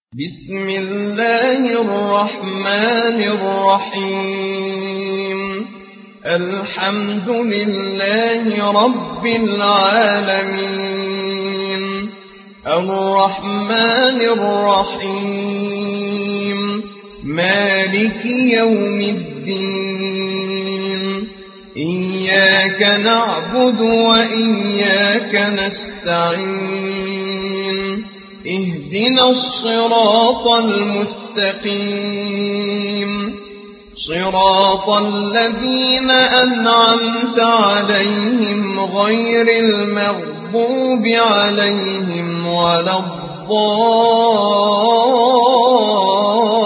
بسم الله الرحمن الرحيم. الحمد لله رب العالمين، الرحمن الرحيم، مالك يوم الدين. إياك نعبد وإياك نستعين. اهدنا الصراط المستقيم، صراط الذين أنعمت عليهم غير المغضوب عليهم ولا الضالين.